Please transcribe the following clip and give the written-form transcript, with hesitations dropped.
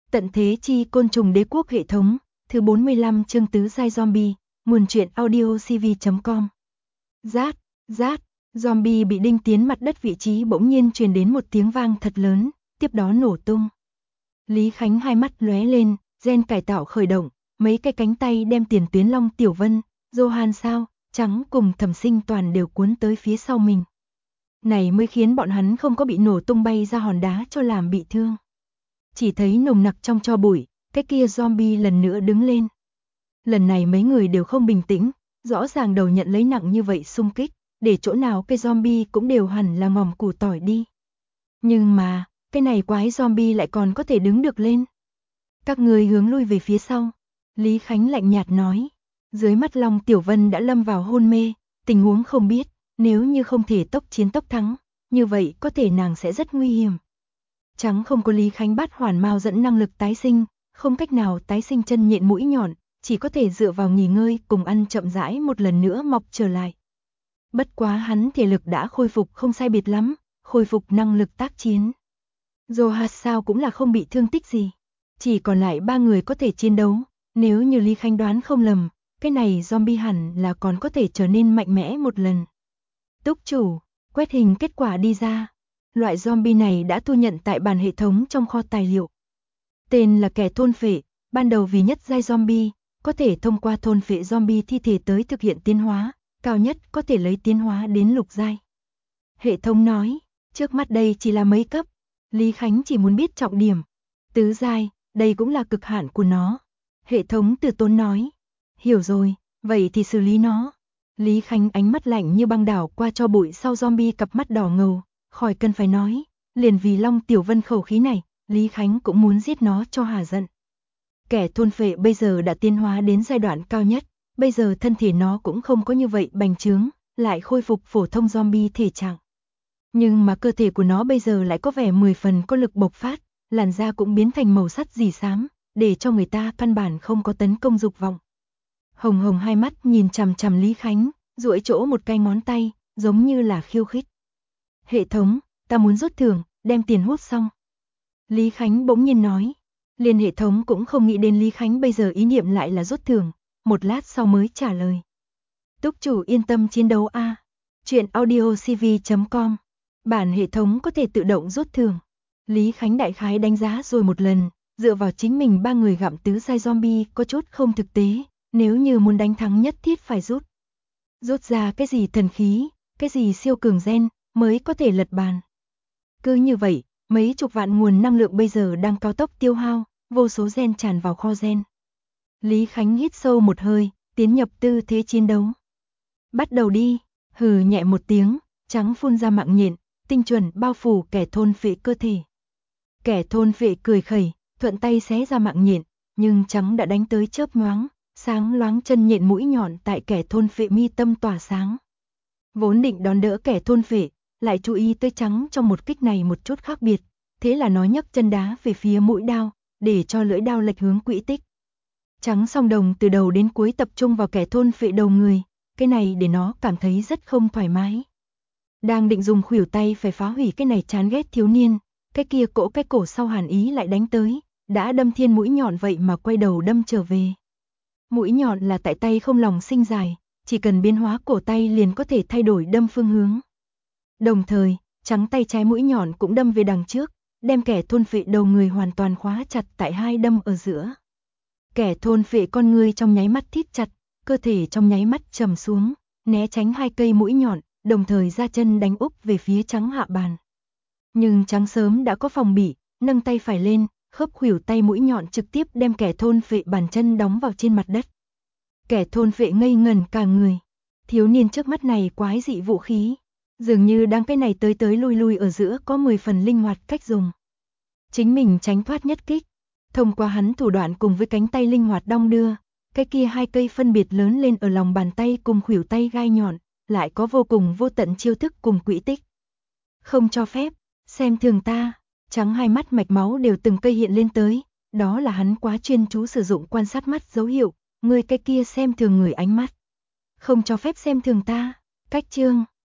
Tận thế chi côn trùng đế quốc hệ thống, thứ 45 chương tứ giai zombie, nguồn truyện audio cv.com. Rát, rát, zombie bị đinh tiến mặt đất vị trí bỗng nhiên truyền đến một tiếng vang thật lớn, tiếp đó nổ tung. Lý Khánh hai mắt lóe lên, gen cải tạo khởi động, mấy cái cánh tay đem Tiền Tuyến Long Tiểu Vân, Johan Sao, Trắng cùng Thẩm Sinh Toàn đều cuốn tới phía sau mình. Này mới khiến bọn hắn không có bị nổ tung bay ra hòn đá cho làm bị thương. Chỉ thấy nồng nặc trong tro bụi, cái kia zombie lần nữa đứng lên. Lần này mấy người đều không bình tĩnh, rõ ràng đầu nhận lấy nặng như vậy xung kích, để chỗ nào cái zombie cũng đều hẳn là ngòm củ tỏi đi. Nhưng mà, cái này quái zombie lại còn có thể đứng được lên. Các người hướng lui về phía sau. Lý Khánh lạnh nhạt nói. Dưới mắt Long Tiểu Vân đã lâm vào hôn mê, tình huống không biết, nếu như không thể tốc chiến tốc thắng, như vậy có thể nàng sẽ rất nguy hiểm. Trắng không có Lý Khánh bát hoàn mao dẫn năng lực tái sinh, không cách nào tái sinh chân nhện mũi nhọn, chỉ có thể dựa vào nghỉ ngơi cùng ăn chậm rãi một lần nữa mọc trở lại. Bất quá hắn thể lực đã khôi phục không sai biệt lắm, khôi phục năng lực tác chiến. Johan Sao cũng là không bị thương tích gì. Chỉ còn lại 3 người có thể chiến đấu, nếu như Lý Khánh đoán không lầm, cái này zombie hẳn là còn có thể trở nên mạnh mẽ một lần. Túc chủ, quét hình kết quả đi ra. Loại zombie này đã thu nhận tại bản hệ thống trong kho tài liệu. Tên là kẻ thôn phệ, ban đầu vì nhất giai zombie, có thể thông qua thôn phệ zombie thi thể tới thực hiện tiến hóa, cao nhất có thể lấy tiến hóa đến lục giai. Hệ thống nói, trước mắt đây chỉ là mấy cấp, Lý Khánh chỉ muốn biết trọng điểm. Tứ giai, đây cũng là cực hạn của nó. Hệ thống từ tốn nói, hiểu rồi, vậy thì xử lý nó. Lý Khánh ánh mắt lạnh như băng đảo qua cho bụi sau zombie cặp mắt đỏ ngầu, khỏi cần phải nói, liền vì Long Tiểu Vân khẩu khí này, Lý Khánh cũng muốn giết nó cho hà giận. Kẻ thôn phệ bây giờ đã tiến hóa đến giai đoạn cao nhất, bây giờ thân thể nó cũng không có như vậy bành trướng, lại khôi phục phổ thông zombie thể trạng. Nhưng mà cơ thể của nó bây giờ lại có vẻ 10 phần có lực bộc phát, làn da cũng biến thành màu sắt rỉ xám, để cho người ta căn bản không có tấn công dục vọng. Hồng Hồng hai mắt nhìn chằm chằm Lý Khánh, duỗi chỗ một cái ngón tay, giống như là khiêu khích. Hệ thống, ta muốn rút thưởng, đem tiền hút xong. Lý Khánh bỗng nhiên nói. Liền hệ thống cũng không nghĩ đến Lý Khánh bây giờ ý niệm lại là rút thưởng, một lát sau mới trả lời. Túc chủ yên tâm chiến đấu a. Chuyện audio cv.com. Bản hệ thống có thể tự động rút thưởng. Lý Khánh đại khái đánh giá rồi một lần, dựa vào chính mình 3 người gặm tứ giai zombie có chút không thực tế, nếu như muốn đánh thắng nhất thiết phải rút. Rút ra cái gì thần khí, cái gì siêu cường gen, mới có thể lật bàn. Cứ như vậy, mấy chục vạn nguồn năng lượng bây giờ đang cao tốc tiêu hao, vô số gen tràn vào kho gen. Lý Khánh hít sâu một hơi, tiến nhập tư thế chiến đấu. Bắt đầu đi, hừ nhẹ một tiếng, Trắng phun ra mạng nhện, tinh chuẩn bao phủ kẻ thôn phệ cơ thể. Kẻ thôn phệ cười khẩy, thuận tay xé ra mạng nhện, nhưng Trắng đã đánh tới chớp nhoáng, sáng loáng chân nhện mũi nhọn tại kẻ thôn phệ mi tâm tỏa sáng. Vốn định đón đỡ kẻ thôn phệ, lại chú ý tới Trắng trong một kích này một chút khác biệt, thế là nó nhấc chân đá về phía mũi đao, để cho lưỡi đao lệch hướng quỹ tích. Trắng song đồng từ đầu đến cuối tập trung vào kẻ thôn phệ đầu người, cái này để nó cảm thấy rất không thoải mái. Đang định dùng khuỷu tay phải phá hủy cái này chán ghét thiếu niên, cái kia cái cổ sau hàn ý lại đánh tới, đã đâm thiên mũi nhọn vậy mà quay đầu đâm trở về. Mũi nhọn là tại tay không lòng sinh dài, chỉ cần biến hóa cổ tay liền có thể thay đổi đâm phương hướng. Đồng thời, Trắng tay trái mũi nhọn cũng đâm về đằng trước, đem kẻ thôn phệ đầu người hoàn toàn khóa chặt tại hai đâm ở giữa. Kẻ thôn phệ con người trong nháy mắt thít chặt, cơ thể trong nháy mắt trầm xuống, né tránh hai cây mũi nhọn, đồng thời ra chân đánh úp về phía Trắng hạ bàn. Nhưng Trắng sớm đã có phòng bị, nâng tay phải lên, khớp khuỷu tay mũi nhọn trực tiếp đem kẻ thôn phệ bàn chân đóng vào trên mặt đất. Kẻ thôn phệ ngây ngẩn cả người. Thiếu niên trước mắt này quái dị vũ khí, dường như đang cái này tới lui lui ở giữa có 10 phần linh hoạt cách dùng. Chính mình tránh thoát nhất kích, thông qua hắn thủ đoạn cùng với cánh tay linh hoạt đong đưa, cái kia hai cây phân biệt lớn lên ở lòng bàn tay cùng khuỷu tay gai nhọn, lại có vô cùng vô tận chiêu thức cùng quỹ tích. Không cho phép, xem thường ta. Trắng hai mắt mạch máu đều từng cây hiện lên tới, đó là hắn quá chuyên chú sử dụng quan sát mắt dấu hiệu, người cái kia xem thường người ánh mắt. Không cho phép xem thường ta. Cách chương